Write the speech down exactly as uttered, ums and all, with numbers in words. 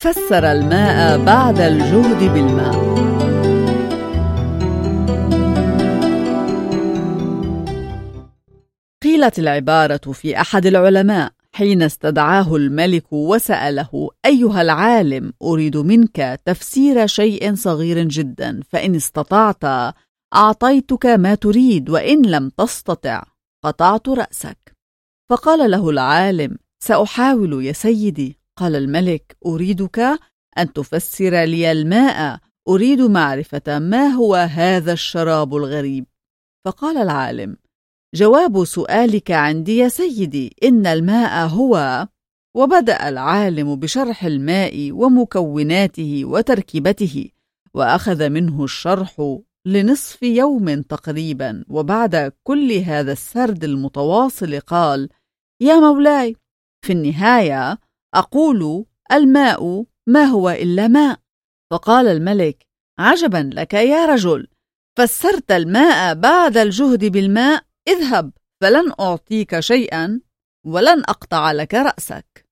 فسر الماء بعد الجهد بالماء. قيلت العبارة في أحد العلماء حين استدعاه الملك وسأله: أيها العالم، أريد منك تفسير شيء صغير جدا، فإن استطعت أعطيتك ما تريد، وإن لم تستطع قطعت رأسك. فقال له العالم: سأحاول يا سيدي. قال الملك: أريدك أن تفسر لي الماء، أريد معرفة ما هو هذا الشراب الغريب. فقال العالم: جواب سؤالك عندي يا سيدي، إن الماء هو. وبدأ العالم بشرح الماء ومكوناته وتركيبته، وأخذ منه الشرح لنصف يوم تقريبا. وبعد كل هذا السرد المتواصل قال: يا مولاي، في النهاية أقول الماء ما هو إلا ماء. فقال الملك: عجبا لك يا رجل، فسرت الماء بعد الجهد بالماء، اذهب فلن أعطيك شيئا ولن أقطع لك رأسك.